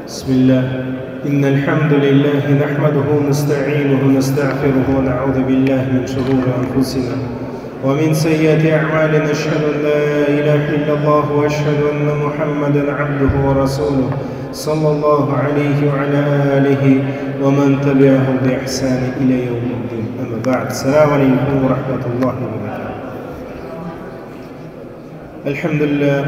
بسم الله إن الحمد لله نحمده ونستعينه ونستغفره ونعوذ بالله من شرور أنفسنا ومن سيئات أعمالنا أشهد أن لا إله إلا الله وأشهد أن محمدا عبده ورسوله صلى الله عليه وعلى آله ومن تبعه بإحسان إلى يوم الدين أما بعد السلام عليكم ورحمة الله وبركاته. الحمد لله.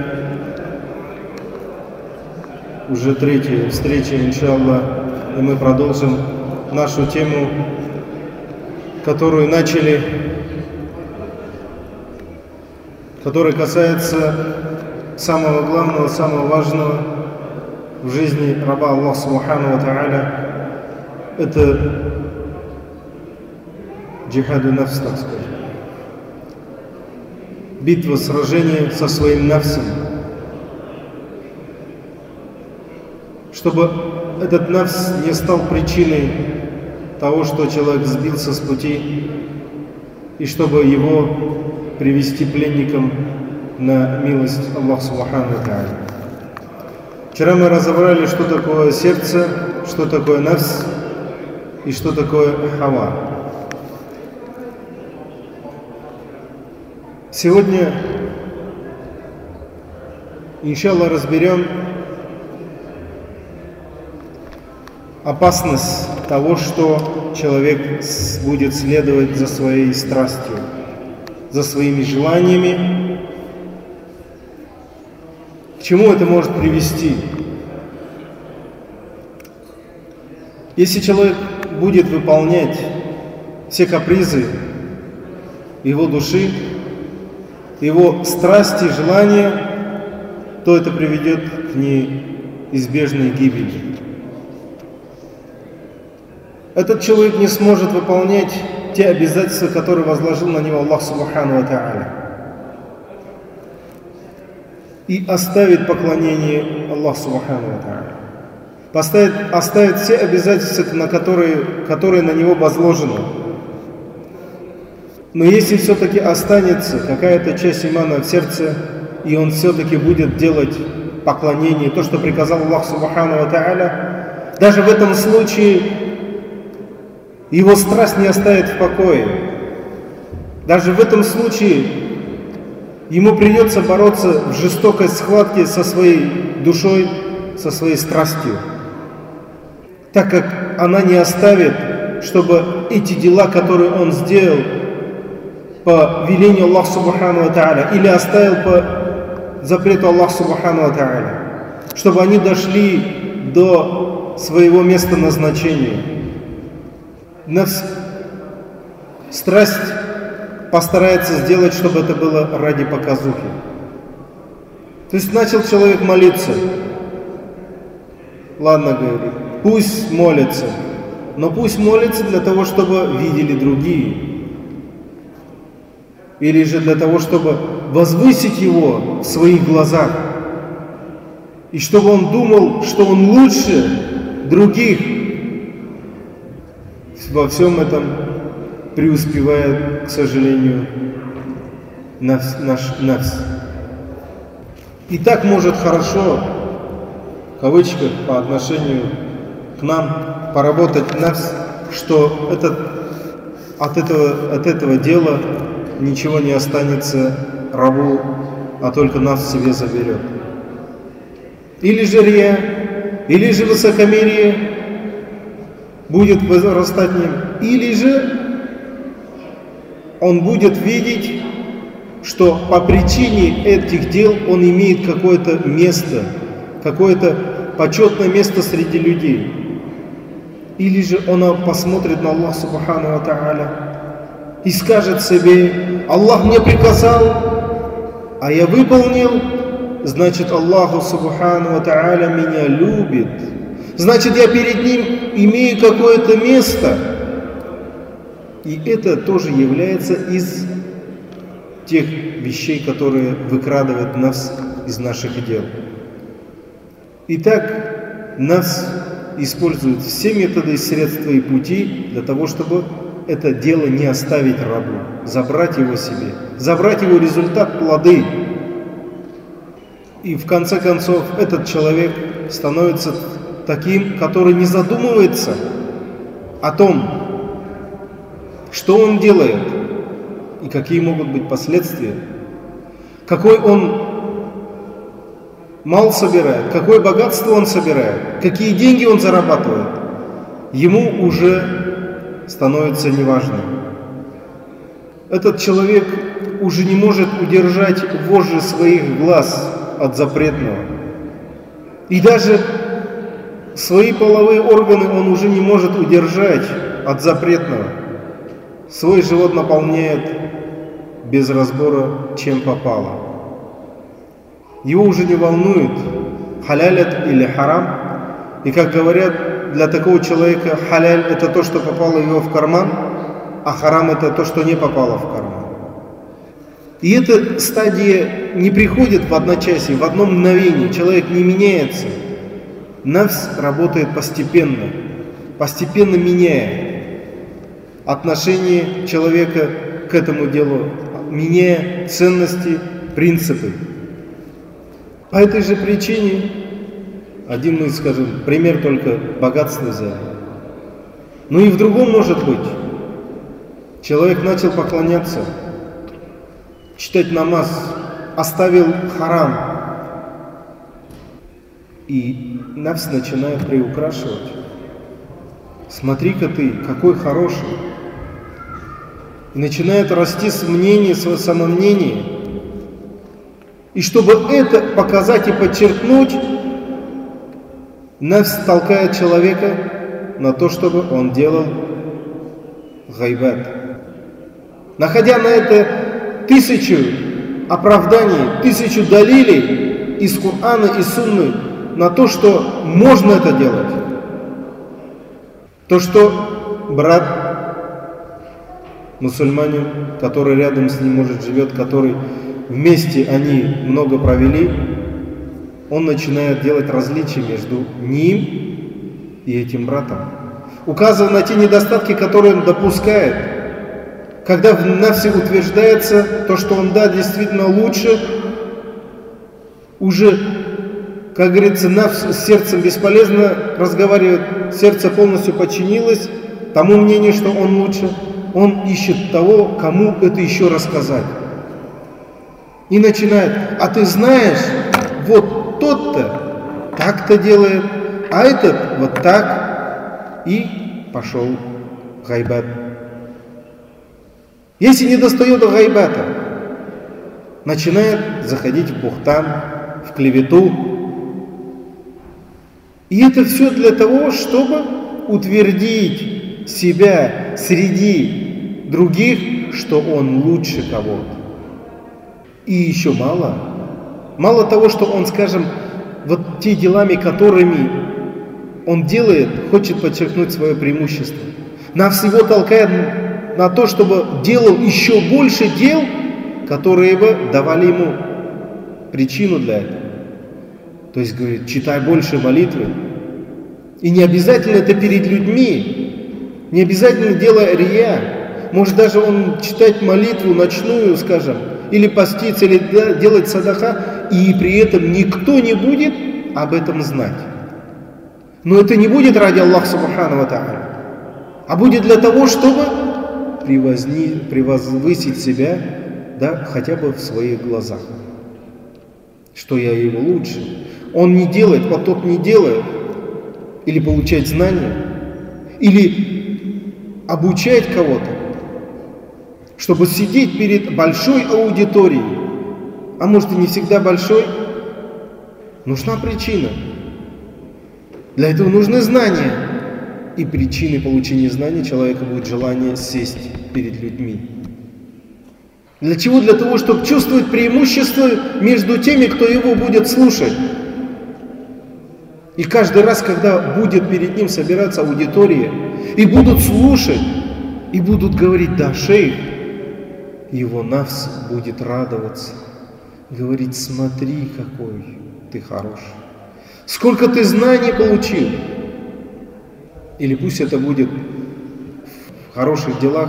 Уже третья встреча, иншаллах, и мы продолжим нашу тему, которую начали, которая касается самого главного, самого важного в жизни раба Аллаха Субхану ва Тааля. Это джихаду нафс, так сказать. Битва, сражение со своим нафсом. Чтобы этот нафс не стал причиной того, что человек сбился с пути, и чтобы его привести пленником на милость Аллаха Субхану ва Тааля. Вчера мы разобрали, что такое сердце, что такое нафс и что такое хава. Сегодня, иншаллах, разберем опасность того, что человек будет следовать за своей страстью, за своими желаниями. К чему это может привести? Если человек будет выполнять все капризы его души, его страсти, желания, то это приведет к неизбежной гибели. Этот человек не сможет выполнять те обязательства, которые возложил на него Аллах Субхану ва Тааля, и оставит поклонение Аллаху Субхану ва Тааля, оставит все обязательства, которые на него возложены. Но если все-таки останется какая-то часть имана в сердце, и он все-таки будет делать поклонение, то, что приказал Аллах Субхану ва Тааля, даже в этом случае его страсть не оставит в покое. Даже в этом случае ему придется бороться в жестокой схватке со своей душой, со своей страстью, так как она не оставит, чтобы эти дела, которые он сделал по велению Аллаха Субхану ва Тааля или оставил по запрету Аллаха Субхану ва Тааля, чтобы они дошли до своего места назначения. Страсть постарается сделать, чтобы это было ради показухи. То есть начал человек молиться. Ладно, говорит, пусть молится. Но пусть молится для того, чтобы видели другие. Или же для того, чтобы возвысить его в своих глазах. И чтобы он думал, что он лучше других. Во всем этом преуспевает, к сожалению, наш нафс. И так может хорошо, в кавычках, по отношению к нам поработать нафс, что от этого дела ничего не останется рабу, а только нафс себе заберет. Или же рия, или же высокомерие будет возрастать в нем, или же он будет видеть, что по причине этих дел он имеет какое-то место, какое-то почетное место среди людей. Или же он посмотрит на Аллаха Субхану ва Тааля и скажет себе: Аллах мне приказал, а я выполнил, значит Аллаху Субхану ва Тааля меня любит. Значит, я перед ним имею какое-то место. И это тоже является из тех вещей, которые выкрадывают нас из наших дел. Итак, нас используют все методы, средства и пути для того, чтобы это дело не оставить рабу, забрать его себе, забрать его результат, плоды. И в конце концов этот человек становится таким, который не задумывается о том, что он делает и какие могут быть последствия, какой он мал собирает, какое богатство он собирает, какие деньги он зарабатывает, ему уже становится неважным. Этот человек уже не может удержать вожжи своих глаз от запретного. И даже свои половые органы он уже не может удержать от запретного. Свой живот наполняет без разбора, чем попало. Его уже не волнует, халяль или харам. И как говорят, для такого человека халяль это то, что попало его в карман, а харам это то, что не попало в карман. И эта стадия не приходит в одночасье, в одно мгновение. Человек не меняется. Нафс работает постепенно, постепенно меняя отношение человека к этому делу, меняя ценности, принципы. По этой же причине, один мы скажем, пример только богатства взяли. Но и в другом может быть. Человек начал поклоняться, читать намаз, оставил харам. И нафс начинает приукрашивать. Смотри-ка ты, какой хороший. И начинает расти мнение, свое самомнение. И чтобы это показать и подчеркнуть, нафс толкает человека на то, чтобы он делал гайбат. Находя на это 1000 оправданий, 1000 далилей из Корана и Сунны на то, что можно это делать. То, что брат мусульманин, который рядом с ним, может, живет, который вместе они много провели, он начинает делать различия между ним и этим братом. Указывая на те недостатки, которые он допускает. Когда в нафсе утверждается то, что он, да, действительно лучше, уже, как говорится, нафс с сердцем бесполезно разговаривать, сердце полностью подчинилось тому мнению, что он лучше, он ищет того, кому это еще рассказать. И начинает: а ты знаешь, вот тот-то так-то делает, а этот вот так, и пошел гайбат. Если не достает до гайбата, начинает заходить в бухтан, в клевету. И это все для того, чтобы утвердить себя среди других, что он лучше кого-то. И еще мало. Мало того, что он, скажем, вот те делами, которыми он делает, хочет подчеркнуть свое преимущество. Нафс его толкает на то, чтобы делал еще больше дел, которые бы давали ему причину для этого. То есть, говорит, читай больше молитвы. И не обязательно это перед людьми, не обязательно делая рия. Может даже он читать молитву ночную, скажем, или поститься, или делать садаха, и при этом никто не будет об этом знать. Но это не будет ради Аллаха Субхану ва Тааля, а будет для того, чтобы превозвысить себя, да, хотя бы в своих глазах. Что я его лучше. Он не делает, вот тот не делает. Или получать знания, или обучать кого-то, чтобы сидеть перед большой аудиторией, а может и не всегда большой, нужна причина. Для этого нужны знания. И причиной получения знаний человека будет желание сесть перед людьми. Для чего? Для того, чтобы чувствовать преимущество между теми, кто его будет слушать. И каждый раз, когда будет перед ним собираться аудитория, и будут слушать, и будут говорить: да, шейх, его нафс будет радоваться, говорить: смотри, какой ты хороший, сколько ты знаний получил. Или пусть это будет в хороших делах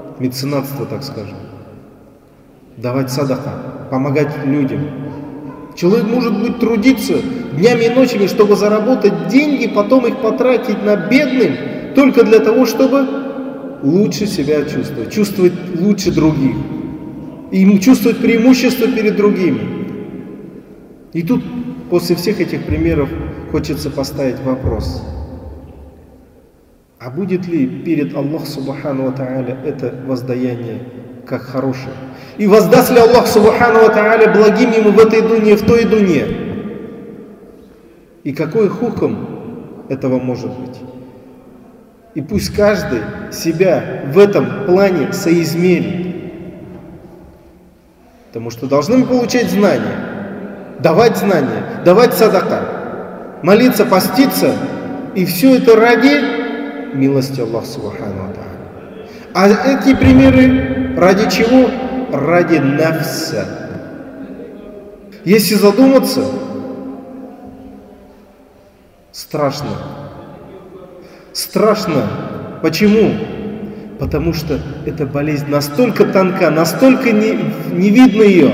меценатство, так скажем, давать садака, помогать людям. Человек может быть трудиться днями и ночами, чтобы заработать деньги, потом их потратить на бедным, только для того, чтобы лучше себя чувствовать лучше других. И ему чувствовать преимущество перед другими. И тут, после всех этих примеров, хочется поставить вопрос. А будет ли перед Аллахом Субхану ва Тааля это воздаяние как хорошее? И воздаст ли Аллах Субхану ва Тааля благим ему в этой дуне, в той дуне? И какой хукм этого может быть? И пусть каждый себя в этом плане соизмерит. Потому что должны мы получать знания, давать садака, молиться, поститься. И все это ради милости Аллаха Субхану ва Тааля. А эти примеры ради чего? Ради нафса. Если задуматься, страшно. Страшно. Почему? Потому что эта болезнь настолько тонка, настолько не видно ее.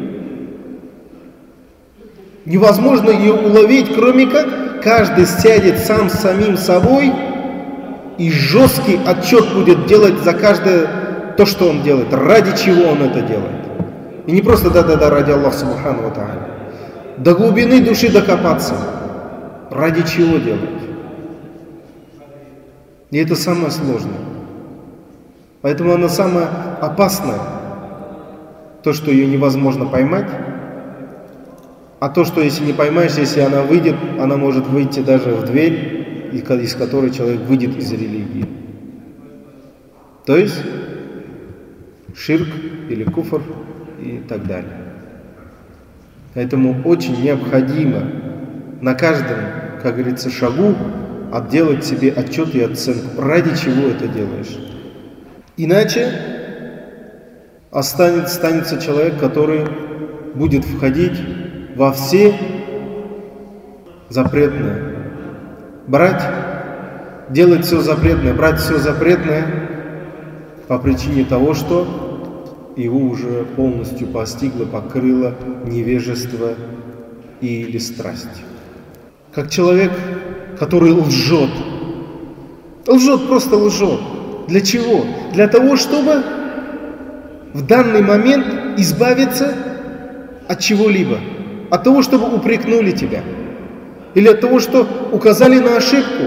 Невозможно ее уловить, кроме как каждый сядет сам с самим собой и жесткий отчет будет делать за каждое то, что он делает, ради чего он это делает. И не просто ради Аллаха Субхану ва Тааля. До глубины души докопаться. Ради чего делать? И это самое сложное. Поэтому она самая опасная. То, что ее невозможно поймать. А то, что если не поймаешь, если она выйдет, она может выйти даже в дверь, из которой человек выйдет из религии. То есть ширк или куфр и так далее. Поэтому очень необходимо на каждом, как говорится, шагу отделать себе отчет и оценку, ради чего это делаешь. Иначе останется человек, который будет входить во все запретное. Делать все запретное, брать все запретное по причине того, что его уже полностью постигло, покрыло невежество или страсть. Как человек, который лжет. Просто лжет. Для чего? Для того, чтобы в данный момент избавиться от чего-либо. От того, чтобы упрекнули тебя. Или от того, что указали на ошибку.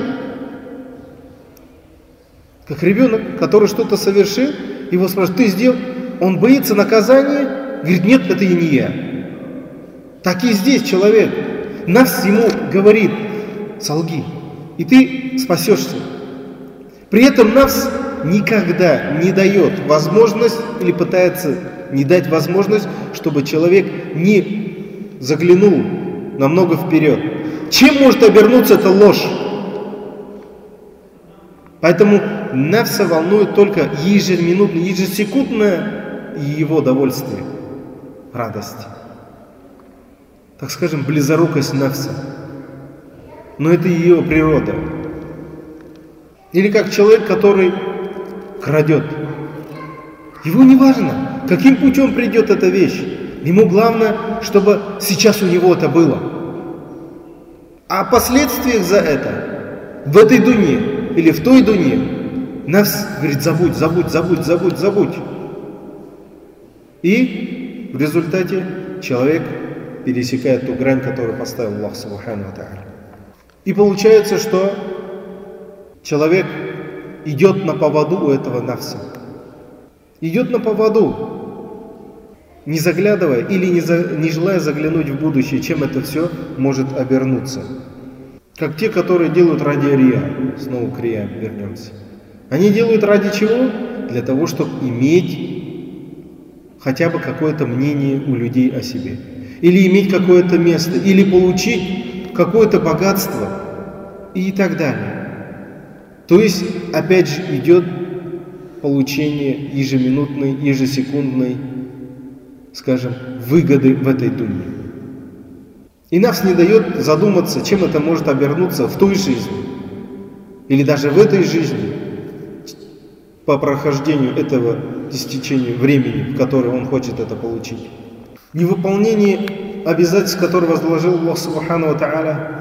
Как ребенок, который что-то совершил, его спрашивают, ты сделал? Он боится наказания, говорит, нет, это и не я. Так и здесь человек. Нафс ему говорит, солги, и ты спасешься. При этом нафс никогда не дает возможность или пытается не дать возможность, чтобы человек не заглянул намного вперед. Чем может обернуться эта ложь? Поэтому нафса волнует только ежеминутное, ежесекундное его довольствие, радость. Так скажем, близорукость нафса. Но это ее природа. Или как человек, который крадет. Его не важно, каким путем придет эта вещь. Ему главное, чтобы сейчас у него это было. А о последствиях за это в этой дуне или в той дуне нафс говорит, забудь. И в результате человек пересекает ту грань, которую поставил Аллах Субхану ва Тааля. И получается, что человек идет на поводу у этого нафса. Идет на поводу, не заглядывая или не желая заглянуть в будущее, чем это все может обернуться. Как те, которые делают ради рия. Снова к рия вернемся. Они делают ради чего? Для того, чтобы иметь хотя бы какое-то мнение у людей о себе. Или иметь какое-то место, или получить какое-то богатство и так далее. То есть, опять же, идет получение ежеминутной, ежесекундной, скажем, выгоды в этой дуне. И нафс не дает задуматься, чем это может обернуться в той жизни, или даже в этой жизни, по прохождению этого истечения времени, в которое он хочет это получить. Невыполнение обязательств, которые возложил Аллах Субхану ва Тааля,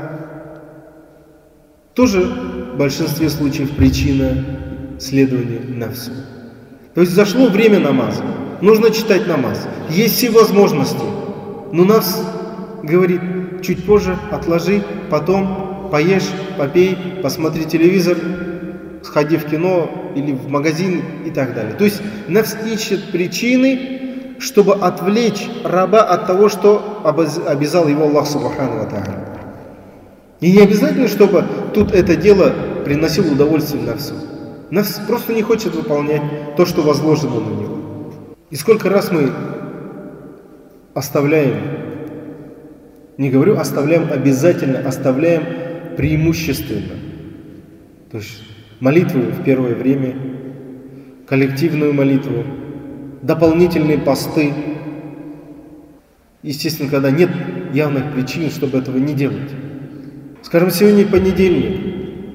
тоже в большинстве случаев причина следования нафсу. То есть зашло время намаза, нужно читать намаз, есть все возможности, но нафс говорит: чуть позже, отложи, потом поешь, попей, посмотри телевизор, сходи в кино или в магазин и так далее. То есть нафс ищет причины, чтобы отвлечь раба от того, что обязал его Аллах Субхану ва Тааля. И не обязательно, чтобы тут это дело приносило удовольствие нафсу. Нафс просто не хочет выполнять то, что возложено на него. И сколько раз мы оставляем, не говорю оставляем обязательно, оставляем преимущественно. То есть молитву в первое время, коллективную молитву, дополнительные посты. Естественно, когда нет явных причин, чтобы этого не делать. Скажем, сегодня понедельник,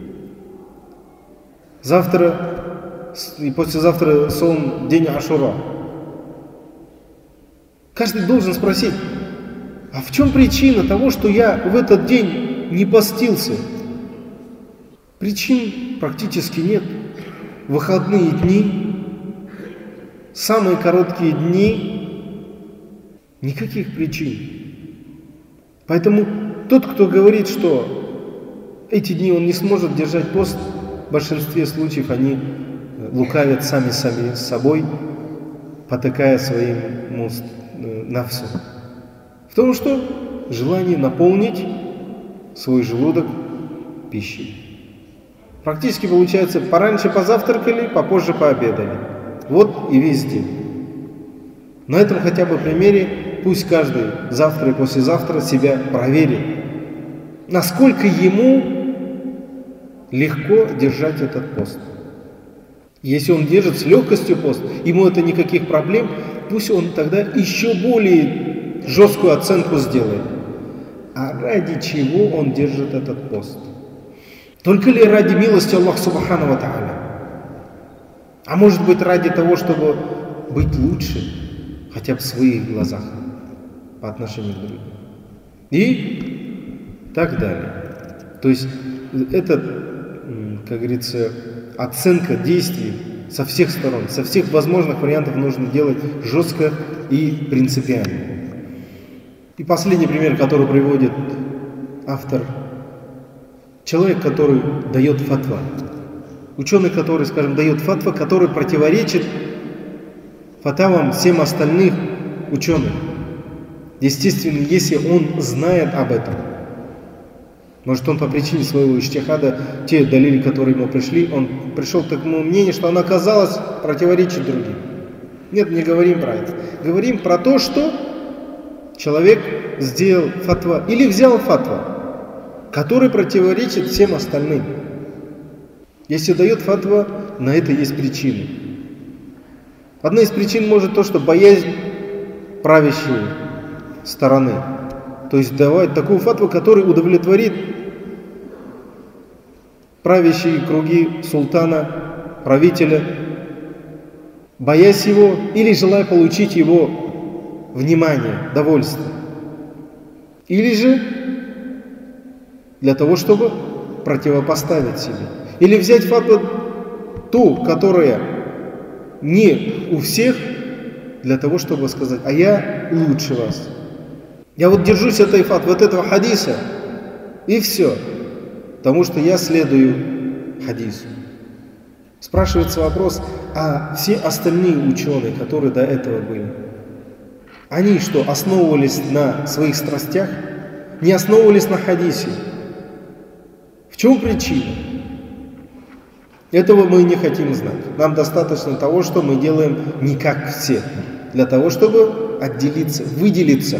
завтра и послезавтра день Ашура. Каждый должен спросить: а в чем причина того, что я в этот день не постился? Причин практически нет. Выходные дни, самые короткие дни, никаких причин. Поэтому тот, кто говорит, что эти дни он не сможет держать пост, в большинстве случаев они лукавят сами с собой, потакая своим нафсу. В том, что желание наполнить свой желудок пищей. Практически получается, пораньше позавтракали, попозже пообедали. Вот и весь день. На этом хотя бы примере пусть каждый завтра и послезавтра себя проверит, насколько ему легко держать этот пост. Если он держит с легкостью пост, ему это никаких проблем, пусть он тогда еще более жесткую оценку сделает. А ради чего он держит этот пост? Только ли ради милости Аллаха Субхану ва Тааля? А может быть ради того, чтобы быть лучше, хотя бы в своих глазах, по отношению к другим. И так далее. То есть это, как говорится, оценка действий со всех сторон, со всех возможных вариантов нужно делать жестко и принципиально. И последний пример, который приводит автор. Человек, который дает фатва. Ученый, который, скажем, дает фатва, который противоречит фатавам всем остальных ученых. Естественно, если он знает об этом, может, он по причине своего иджтихада, те далили, которые ему пришли, он пришел к такому мнению, что она оказалась противоречит другим. Нет, не говорим про это. Говорим про то, что человек сделал фатва или взял фатва, который противоречит всем остальным. Если дает фатва, на это есть причины. Одна из причин может то, что боязнь правящей стороны. То есть давать такую фатву, которая удовлетворит правящие круги султана, правителя, боясь его или желая получить его внимание, довольство. Или же для того, чтобы противопоставить себе. Или взять фатву ту, которая не у всех, для того, чтобы сказать: а я лучше вас. Я вот держусь этой фатвы, вот этого хадиса, и все. Потому что я следую хадису. Спрашивается вопрос: а все остальные ученые, которые до этого были, они что, основывались на своих страстях? Не основывались на хадисе? В чем причина? Этого мы не хотим знать. Нам достаточно того, что мы делаем не как все, для того, чтобы отделиться, выделиться.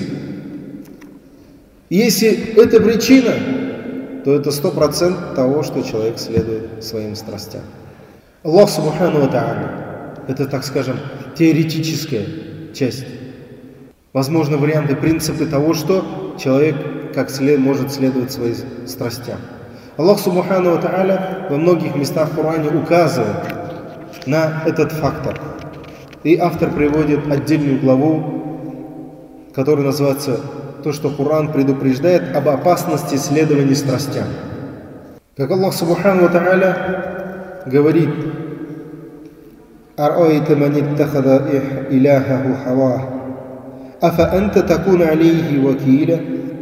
Если это причина, то это 100% того, что человек следует своим страстям. Аллах Субхану ва Тааля — это, так скажем, теоретическая часть. Возможно, варианты, принципы того, что человек может следовать своим страстям. Аллах Субхану ва Тааля во многих местах в Коране указывает на этот фактор. И автор приводит отдельную главу, которая называется то, что Коран предупреждает об опасности следования страстям. Как Аллах Субхану ва Тааля говорит: «Араайта ман иттахада иляхаху хавах, афа анта такуна алейхи вакиля».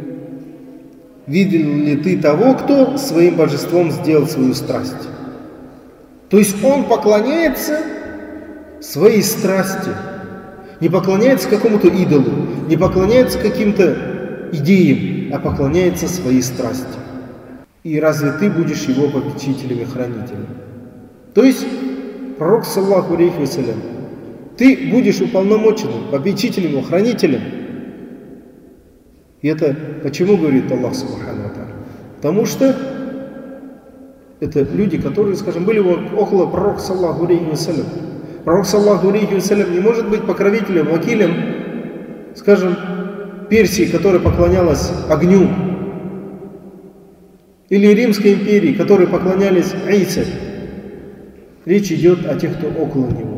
Видел ли ты того, кто своим божеством сделал свою страсть? То есть он поклоняется своей страсти, не поклоняется какому-то идолу, не поклоняется каким-то идеям, а поклоняется своей страсти. И разве ты будешь его попечителем и хранителем? То есть пророк, саллаллаху алейхи вассалям, ты будешь уполномоченным, попечителем и хранителем. И это почему говорит Аллах Субхану ва Тааля? Потому что это люди, которые, скажем, были около пророка, саллаллаху алейхи вассалям. Пророк, саллаллаху алейхи вассалям, не может быть покровителем, вакилем, скажем, Персии, которая поклонялась огню, или Римской империи, которые поклонялись Исе. Речь идет о тех, кто около него.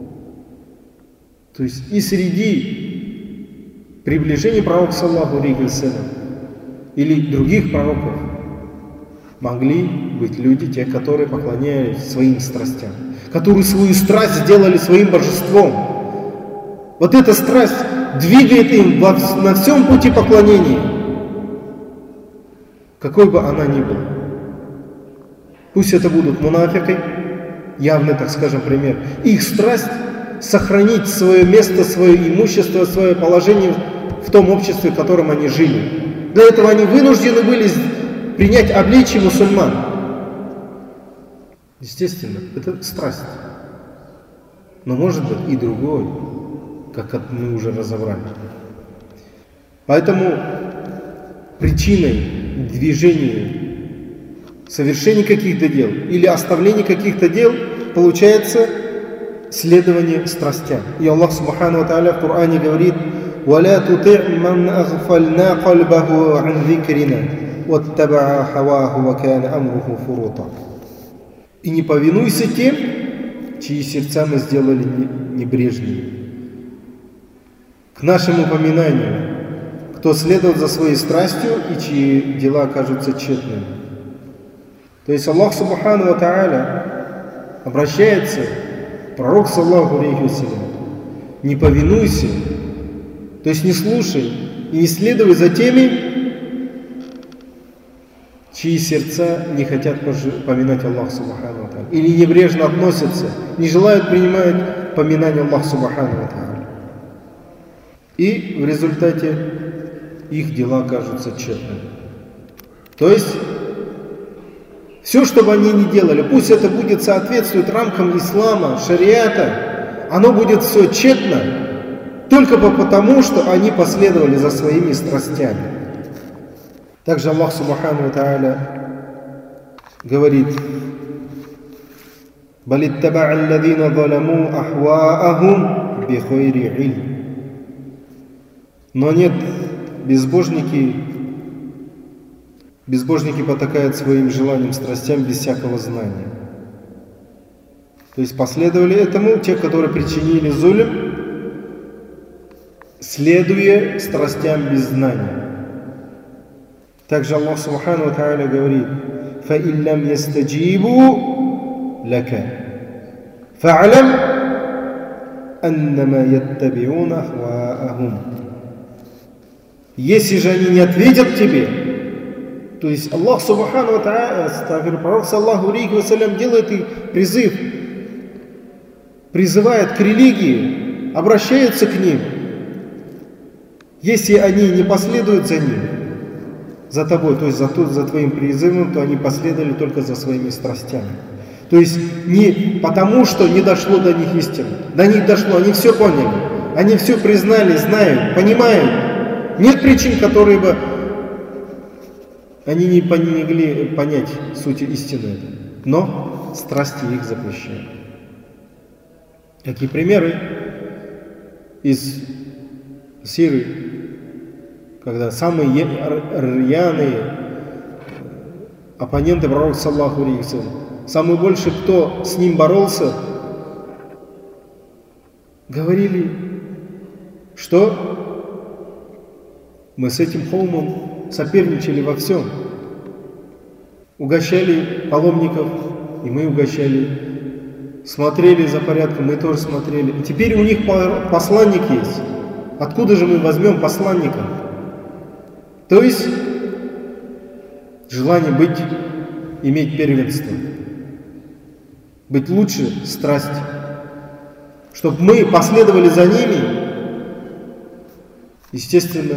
То есть и среди приближений пророка, саллаллаху алейхи вассалям, или других пророков могли быть люди, те, которые поклонялись своим страстям, которые свою страсть сделали своим божеством. Вот эта страсть двигает им на всем пути поклонения, какой бы она ни была. Пусть это будут мунафики, явный, так скажем, пример. Их страсть сохранить свое место, свое имущество, свое положение в том обществе, в котором они жили. Для этого они вынуждены были принять обличие мусульман. Естественно, это страсть. Но может быть и другой, как мы уже разобрали. Поэтому причиной движения, совершения каких-то дел или оставления каких-то дел получается следование страстям. И Аллах Субхану ва Тааля в Коране говорит: «Валя тути' ман агфальна кальбаху ан зикрина, ваттабаа хаваху ва кана амруху фурута». И не повинуйся тем, чьи сердца мы сделали небрежными к нашему упоминанию, кто следует за своей страстью и чьи дела окажутся тщетными. То есть Аллах Субхану ва Тааля обращается к пророку, саллаллаху алейхи вассалям: не повинуйся, то есть не слушай и не следуй за теми, чьи сердца не хотят поминать Аллаха Субхану ва Тааля, или небрежно относятся, не желают принимать поминание Аллаха Субхану ва Тааля. И в результате их дела окажутся тщетными. То есть все, что бы они ни делали, пусть это будет соответствовать рамкам ислама, шариата, оно будет все тщетно только потому, что они последовали за своими страстями. Также Аллах Субхану ва Тааля говорит: «Бал иттаба'а аллазина заламу ахва'ахум бихайри илм». Но нет, безбожники потакают своим желаниям, страстям без всякого знания. То есть последовали этому те, которые причинили зулм, следуя страстям без знания. Также Аллах Субхану ва Тааля говорит: فَإِنْ لَمْ يَسْتَجِيبُوا لَكَ فَاعْلَمْ أَنَّمَا يَتَّبِعُونَ أَهْوَاءَهُمْ. Если же они не ответят тебе, то есть Аллах Субхану ва Тааля, пророк, саллаллаху алейхи вассалям, делает их призыв, призывает к религии, обращается к ним. Если они не последуют за ним, за тобой, то есть за твоим призывом, то они последовали только за своими страстями. То есть не потому, что не дошло до них истины. До них дошло, они все поняли, они все признали, знают, понимают. Нет причин, которые бы они не могли понять суть истины. Но страсти их запрещают. Какие примеры из сиры, когда самые рьяные оппоненты пророка, саллаллаху алейхи вассалям, самый больше, кто с ним боролся, говорили, что Мы с этим каумом соперничали во всем. Угощали паломников, и мы угощали. Смотрели за порядком, мы тоже смотрели. И теперь у них посланник есть. Откуда же мы возьмем посланника? То есть желание иметь первенство, быть лучше, страсть, чтобы мы последовали за ними. Естественно,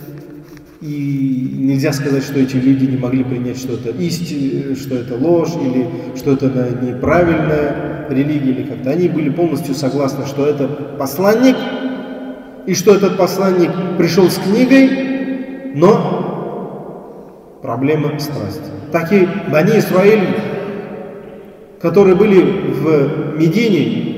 и нельзя сказать, что эти люди не могли принять что-то истину, что это ложь, или что это неправильная религия, или как-то. Они были полностью согласны, что это посланник, и что этот посланник пришел с книгой, но проблема страсти. Такие Бани Исраиль, которые были в Медине,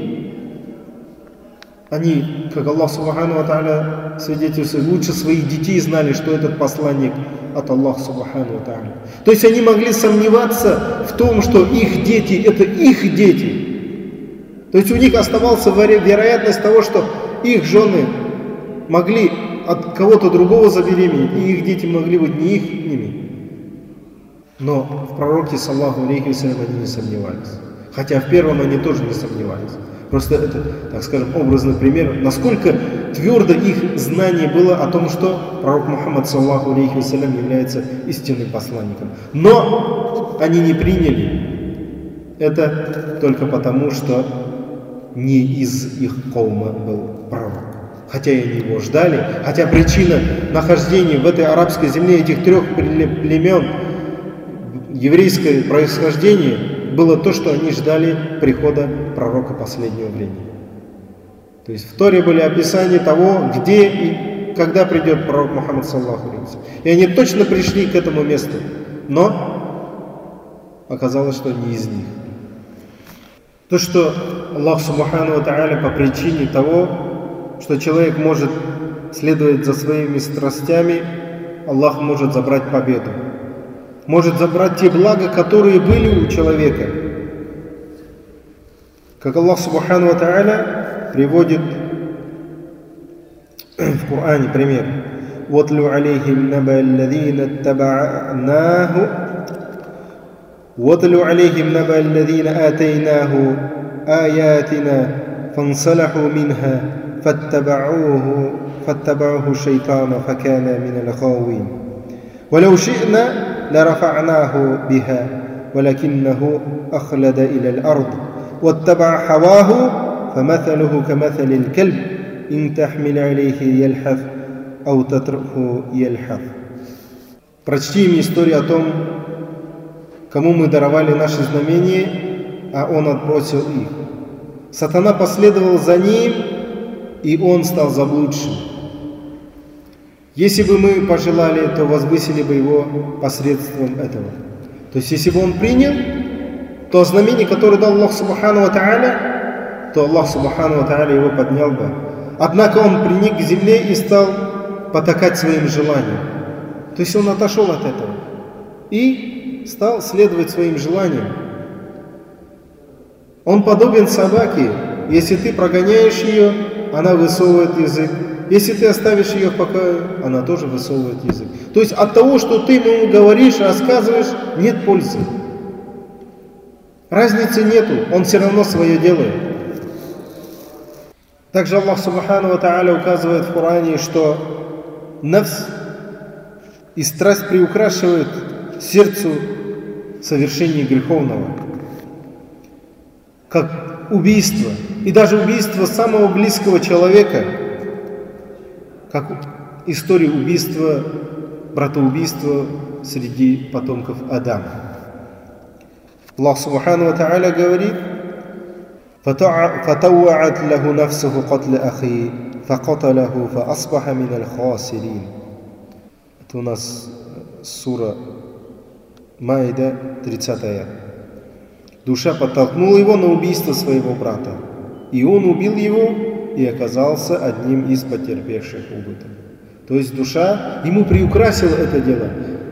они, как Аллах Субхану ва Тааля свидетельствует, лучше своих детей знали, что этот посланник от Аллаха Субхану ва Тааля. То есть они могли сомневаться в том, что их дети это их дети. То есть у них оставалась вероятность того, что их жены могли от кого-то другого забеременеть, и их дети могли быть не ихними. Но в пророке, саллаху алейхи вассалям, они не сомневались. Хотя в первом они тоже не сомневались. Просто это, так скажем, образный пример, насколько твердо их знание было о том, что пророк Мухаммад, саллаху алейхи вассалям, является истинным посланником. Но они не приняли это только потому, что не из их каума был пророк. Хотя и они его ждали, хотя причина нахождения в этой арабской земле этих трех племен, еврейское происхождение, было то, что они ждали прихода пророка последнего времени. То есть в Торе были описания того, где и когда придет пророк Мухаммад, саллаху алейхи вассалям. И они точно пришли к этому месту, но оказалось, что не из них. То, что Аллах Субхану ва Тааля по причине того, что человек может следовать за своими страстями, Аллах может забрать победу. Может забрать те блага, которые были у человека. Как Аллах Субхану ва Тааля приводит в Коране пример. وَاتْلُ عَلَيْهِمْ نَبَأَ الَّذِينَ آتَيْنَاهُ آيَاتِنَا فَانْسَلَخُوا مِنْهَا فَاتَّبَعُوهُ الشَّيْطَانُ فَكَانَ مِنَ الْغَاوِينَ وَلَوْ شِئْنَا لرفعناه بها ولكنه أخلد إلى الأرض واتبع هواه فمثله كمثل الكلب إن تحمل عليه يلحث أو تتركه يلحث. Прочти им историю о том, кому мы даровали наши знамения, а он отбросил их. Сатана последовал за ним, и он стал заблудшим. Если бы мы пожелали, то возвысили бы его посредством этого. То есть, если бы он принял то знамение, которое дал Аллах Субхану ва Тааля, то Аллах Субхану ва Тааля его поднял бы. Однако он приник к земле и стал потакать своим желаниям. То есть, он отошел от этого и стал следовать своим желаниям. Он подобен собаке. Если ты прогоняешь ее, она высовывает язык. Если ты оставишь ее в покое, она тоже высовывает язык. То есть от того, что ты ему говоришь, рассказываешь, нет пользы. Разницы нету, он все равно свое делает. Также Аллах Субхану ва Тааля указывает в Коране, что нафс и страсть приукрашивают сердцу совершение греховного. Как убийство. И даже убийство самого близкого человека, как история убийства, братоубийства среди потомков Адама. Аллах Субхану ва Тааля говорит: فَتَوَّعَتْ لَهُ نَفْسُهُ قَتْلَ أَخِيهِ فَقَتَلَهُ فَأَصْبَحَ مِنَ الْخَاسِرِينَ. Это у нас сура Маида, 30 аят. Душа подтолкнула его на убийство своего брата, и он убил его и оказался одним из потерпевших убыток. То есть душа ему приукрасила это дело,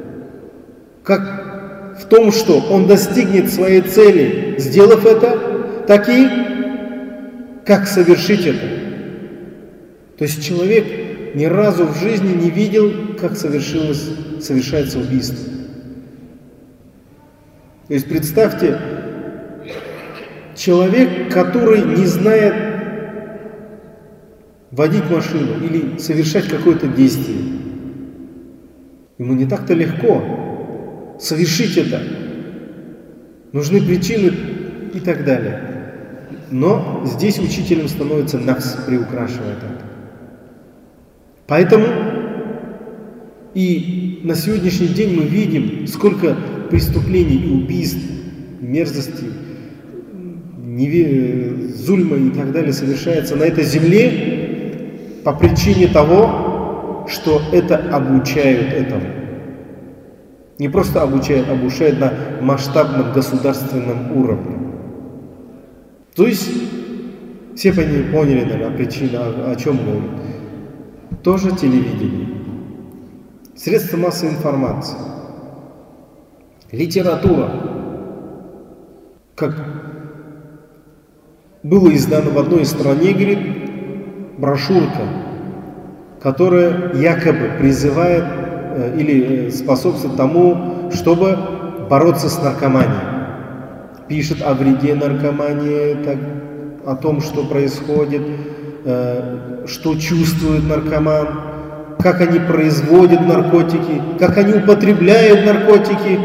как в том, что он достигнет своей цели, сделав это, так и как совершить это. То есть человек ни разу в жизни не видел, как совершается убийство. То есть представьте, человек, который не знает водить машину или совершать какое-то действие, ему не так-то легко совершить это. Нужны причины и так далее. Но здесь учителем становится нафс, приукрашивает это. Поэтому и на сегодняшний день мы видим, сколько преступлений и убийств, мерзостей, зульма и так далее совершается на этой земле по причине того, что это обучают этому. Не просто обучают, обучают на масштабном государственном уровне. То есть, все поняли, наверное, причину, о чем говорит. Тоже телевидение, средства массовой информации, литература. Как было издано в одной стране, говорит, брошюрка, которая якобы призывает или способствует тому, чтобы бороться с наркоманией. Пишет о вреде наркомании, о том, что происходит, что чувствует наркоман, как они производят наркотики, как они употребляют наркотики.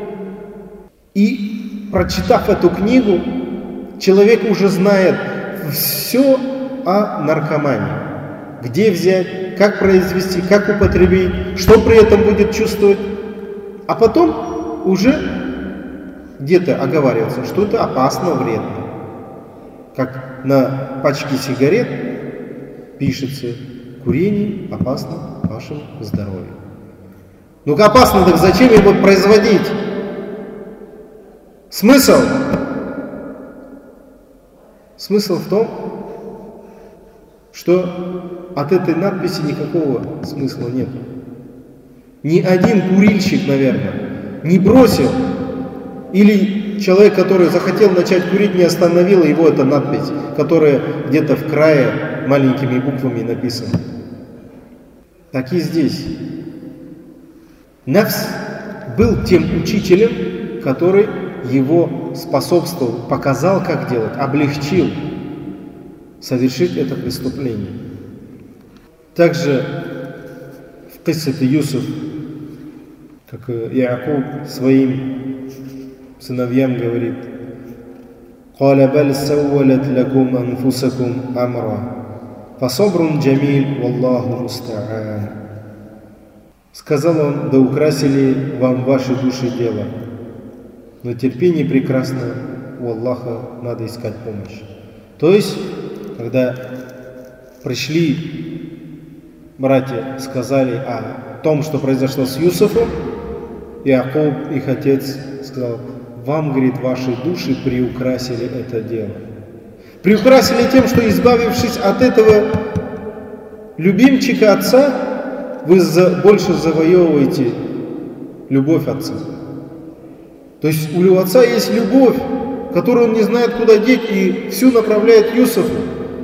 И, прочитав эту книгу, человек уже знает все о наркомании. Где взять, как произвести, как употребить, что при этом будет чувствовать. А потом уже где-то оговаривается, что это опасно, вредно. Как на пачке сигарет пишется: курение опасно вашему здоровью. Ну как опасно, так зачем его производить? Смысл? Смысл в том, что от этой надписи никакого смысла нет. Ни один курильщик, наверное, не бросил, или человек, который захотел начать курить, не остановила его эта надпись, которая где-то в крае маленькими буквами написана. Так и здесь. Нафс был тем учителем, который его способствовал, показал, как делать, облегчил совершить это преступление. Также в киссате Юсуф, как Иакуб своим сыновьям говорит: «Каля баль саввалят лакум анфусакум амра, фасабрун джамиль, валлаху муста'ан». Сказал он: да украсили вам ваши души дело, но терпение прекрасно, у Аллаха надо искать помощь. То есть, когда пришли братья, сказали о том, что произошло с Юсуфом, Иакуб, их отец, сказал: вам, говорит, ваши души приукрасили это дело. Приукрасили тем, что, избавившись от этого любимчика отца, вы больше завоевываете любовь отца. То есть у отца есть любовь, которую он не знает, куда деть, и всю направляет Юсуфу.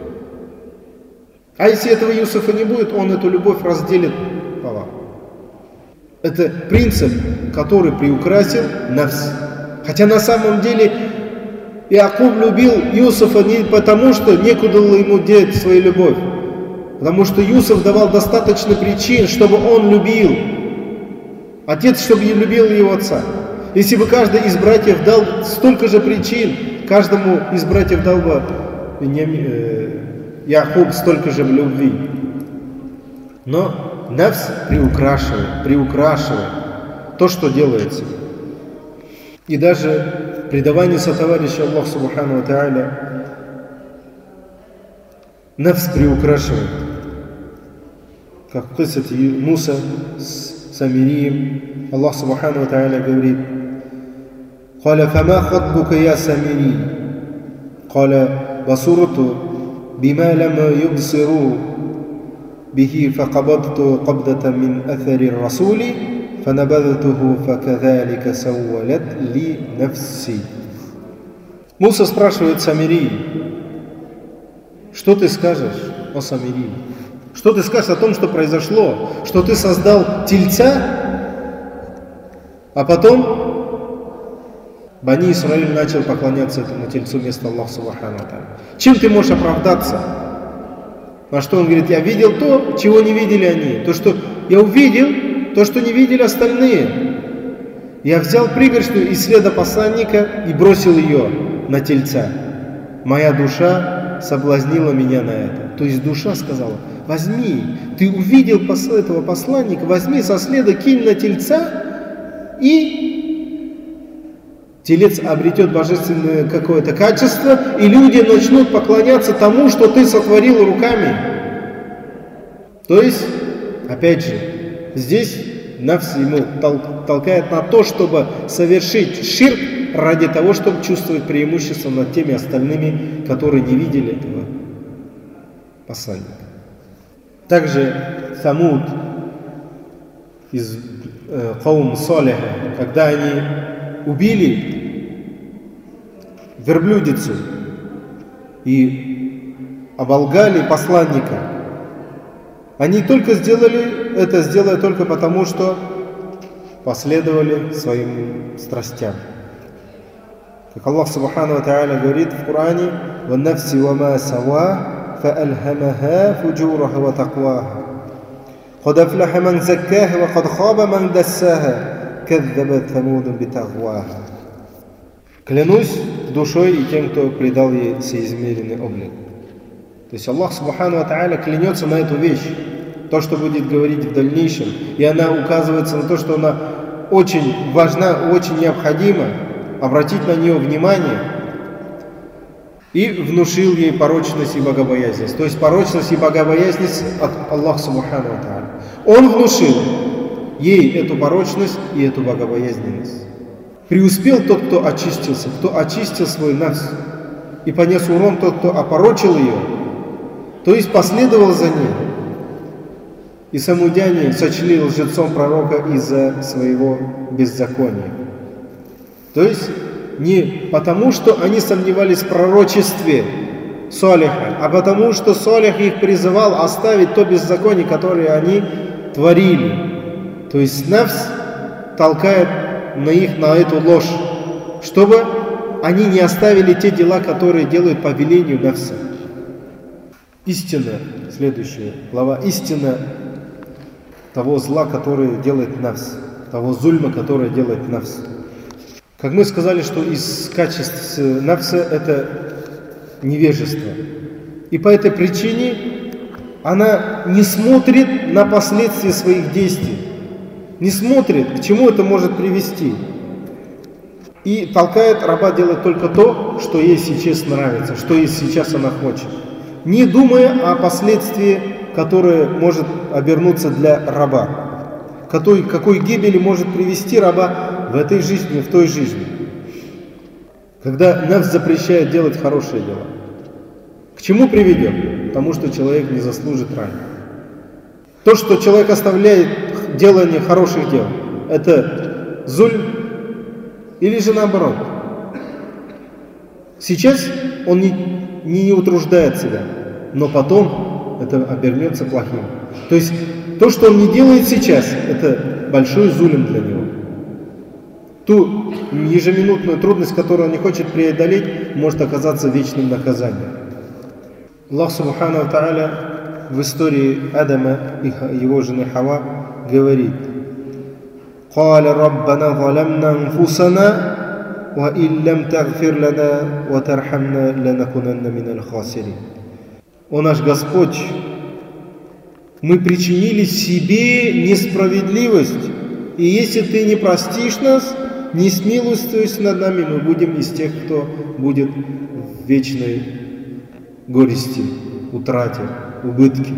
А если этого Юсуфа не будет, он эту любовь разделит пополам. Это принцип, который приукрасил нафс. Хотя на самом деле Иакуб любил Юсуфа не потому, что некуда было ему деть свою любовь. Потому что Юсуф давал достаточно причин, чтобы он любил. Отец, чтобы любил его отца. Если бы каждый из братьев дал столько же причин, каждому из братьев дал бы Иакуб столько же любви. Но нафс приукрашивает то, что делается. И даже предавание сотоварища Аллаху Субхану ва Тааля нафс приукрашивает. Как в киссате Муса с Самирием, Аллах Субхану ва Тааля говорит: «Каля фама хатбука я Самири, каля басурту бима лам юбсиру бихи факабадту кабдата мин аthari расули фанабадтуху факадалика саввалат ли нафси». Муса спрашивает Самирии: что ты скажешь о Самирии? Что ты скажешь о том, что произошло? Что ты создал тельца, а потом Бани Исраиль начал поклоняться этому тельцу вместо Аллаха Субхану ва Тааля. Чем ты можешь оправдаться? На что он говорит: я видел то, чего не видели они. То, что я увидел, то, что не видели остальные. Я взял пригоршню из следа посланника и бросил ее на тельца. Моя душа соблазнила меня на это. То есть душа сказала: возьми, ты увидел этого посланника, возьми со следа, кинь на тельца, и телец обретет божественное какое-то качество, и люди начнут поклоняться тому, что ты сотворил руками. То есть, опять же, здесь нафс ему толкает на то, чтобы совершить ширк ради того, чтобы чувствовать преимущество над теми остальными, которые не видели этого посланника. Также Самуд из Каум Салиха, когда они убили верблюдицу и оболгали посланника, они только сделали только потому, что последовали своим страстям. Как Аллах Субхану ва Тааля говорит в Коране: «Ван-нафси ва-ма сава, фа-альхамаха фуджураха ва тaqwaha. Кад афляха ман заккаха ва кад хаба ман дассаха, кадзабат Самуд битагваха». Клянусь душой и тем, кто придал ей соизмеренный облик. То есть Аллах Субхану ва Тааля клянется на эту вещь, то, что будет говорить в дальнейшем, и она указывается на то, что она очень важна, очень необходима, обратить на нее внимание, и внушил ей порочность и богобоязненность. То есть порочность и богобоязненность от Аллаха Субхану ва Тааля. Он внушил ей эту порочность и эту богобоязненность. Преуспел тот, кто очистился, кто очистил свой нафс, и понес урон тот, кто опорочил ее, то есть последовал за ней. И самудяне сочли лжецом пророка из-за своего беззакония. То есть не потому, что они сомневались в пророчестве Салиха, а потому, что Салих их призывал оставить то беззаконие, которое они творили. То есть нафс толкает на их на эту ложь, чтобы они не оставили те дела, которые делают по велению нафса. Истина, следующая глава, истина того зла, которое делает нафс, того зульма, которое делает нафс. Как мы сказали, что из качеств нафса это невежество. И по этой причине она не смотрит на последствия своих действий, не смотрит, к чему это может привести. И толкает раба делать только то, что ей сейчас нравится, что ей сейчас она хочет, не думая о последствии, которое может обернуться для раба, какой гибели может привести раба в этой жизни, в той жизни. Когда нафс запрещает делать хорошие дела, к чему приведет? Потому что человек не заслужит рая. То, что человек оставляет делание хороших дел, это зульм или же наоборот. Сейчас он не утруждает себя, но потом это обернется плохим. То есть то, что он не делает сейчас, это большой зулим для него. Ту ежеминутную трудность, которую он не хочет преодолеть, может оказаться вечным наказанием. Аллах Субхану ва Тааля в истории Адама и его жены Хава говорит: «Каля Раббана заламна анфусана, ва иллям тагфир лана, ва тархамна, ланакунанна миналь хасирин». О наш Господь, мы причинили себе несправедливость, и если Ты не простишь нас, не смилостивишься над нами, мы будем из тех, кто будет в вечной горести, утрате, убытке.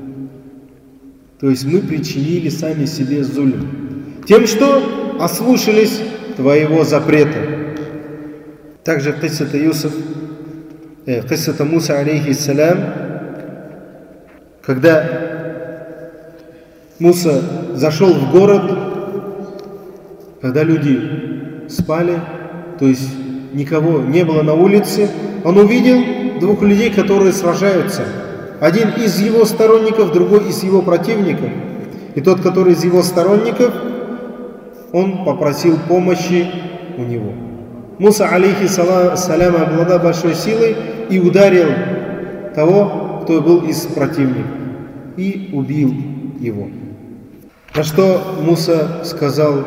То есть мы причинили сами себе зульм тем, что ослушались Твоего запрета. Также киссата Муса алейхиссалям, когда Муса зашел в город, когда люди спали, то есть никого не было на улице, он увидел двух людей, которые сражаются. Один из его сторонников, другой из его противников. И тот, который из его сторонников, он попросил помощи у него. Муса, алейхиссалям, обладал большой силой и ударил того, кто был из противников, и убил его. На что Муса сказал: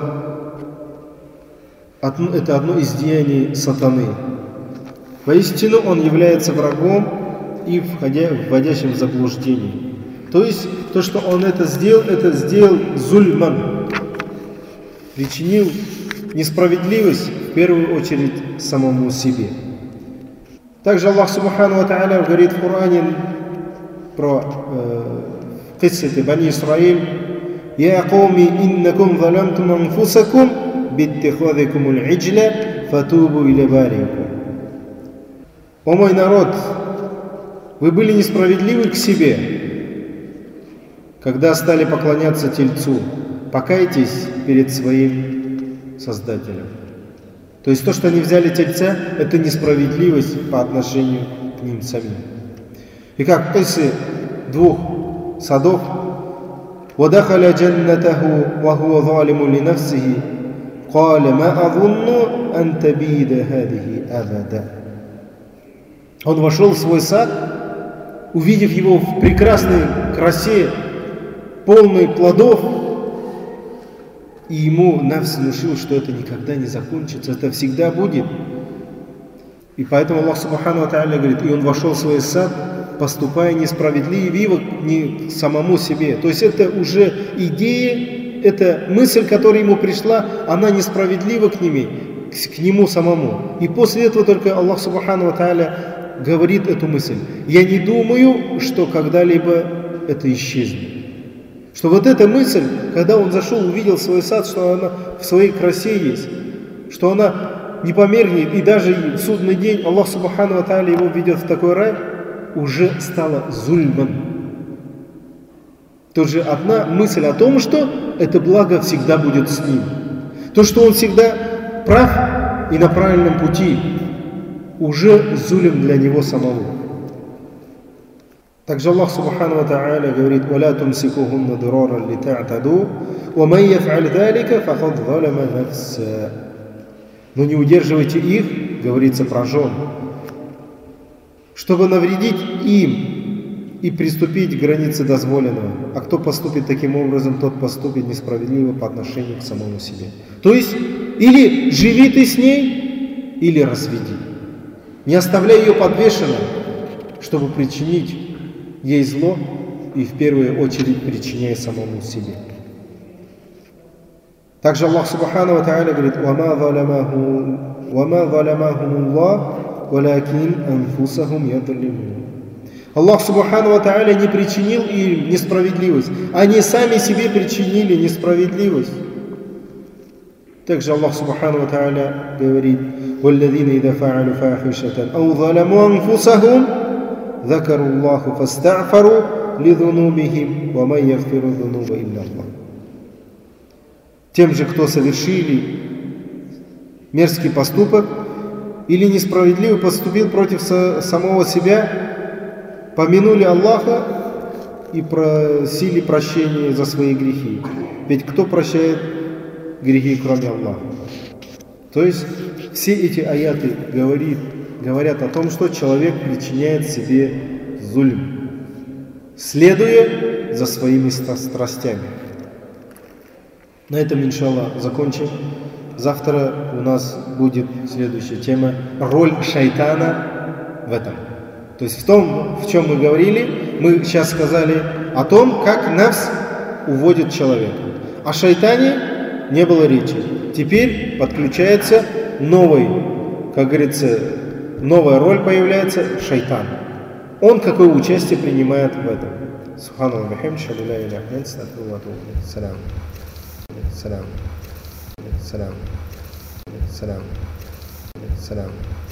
это одно из деяний сатаны. Воистину он является врагом и вводящим в заблуждение. То есть, то, что он это сделал зульман, причинил несправедливость в первую очередь самому себе. Также Аллах Субхану ва Тааля говорит в Коране про киссаты Бани Исраиль: «Я кауми иннакум залямтум анфусакум биттихадикумул иджля фатубу иля барикум». О мой народ, вы были несправедливы к себе, когда стали поклоняться тельцу. Покайтесь перед своим Создателем. То есть то, что они взяли тельца, это несправедливость по отношению к ним самим. И как киссы двух садов: «Вадахаля джаннатаху ва хуа залиму ли нафсихи, каля ма азунну ан табида хадихи абада». Он вошел в свой сад, увидев его в прекрасной красе, полной плодов, и ему нафс внушил, что это никогда не закончится, это всегда будет. И поэтому Аллах Субхану ва Тааля говорит: и он вошел в свой сад, поступая несправедливо к самому себе. То есть это уже идея, это мысль, которая ему пришла, она несправедлива к нему самому. И после этого только Аллах Субхану ва Тааля говорит эту мысль: я не думаю, что когда-либо это исчезнет. Что вот эта мысль, когда он зашел, увидел свой сад, что она в своей красе есть, что она не померкнет, и даже в судный день Аллах Субхану ва Тааля его ведет в такой рай, уже стала зульман. Тут же одна мысль о том, что это благо всегда будет с ним. То, что он всегда прав и на правильном пути, уже зулим для него самого. Также Аллах Субхану ва Тааля говорит: «Валя тумсикухунна дурара ли та'таду, ва ман яф'аль залика факад залама нафса». Но не удерживайте их, говорится про жен, чтобы навредить им и приступить к границе дозволенного. А кто поступит таким образом, тот поступит несправедливо по отношению к самому себе. То есть, или живи ты с ней, или разведи. Не оставляй ее подвешенной, чтобы причинить ей зло, и в первую очередь причиняя самому себе. Также Аллах Субхану ва Тааля говорит: «Вама заламахумуллах, валякин анфусахум ядлимун». Аллах Субхану ва Тааля не причинил им несправедливость, они сами себе причинили несправедливость. Также Аллах Субхану ва Тааля говорит: «Валладзина иза фа'алу фахишатан ау заламу анфусахум ذكروا الله فاستغفروا لذنوبهم ومن يغفر الذنوب إلا الله». Тем же, кто совершили мерзкий поступок или несправедливо поступил против самого себя, помянули Аллаха и просили прощения за свои грехи. Ведь кто прощает грехи, кроме Аллаха? То есть все эти аяты говорят о том, что человек причиняет себе зульм, следуя за своими страстями. На этом, иншаллах, закончим. Завтра у нас будет следующая тема: роль шайтана в этом. То есть в том, в чем мы говорили, мы сейчас сказали о том, как нафс уводит человека. О шайтане не было речи. Теперь подключается новый, как говорится, новая роль появляется — шайтан. Он какое участие принимает в этом? Субханаллах бихамдихи, шаду ла иляха илля анта, астагфирука ва атубу илейх. Салам.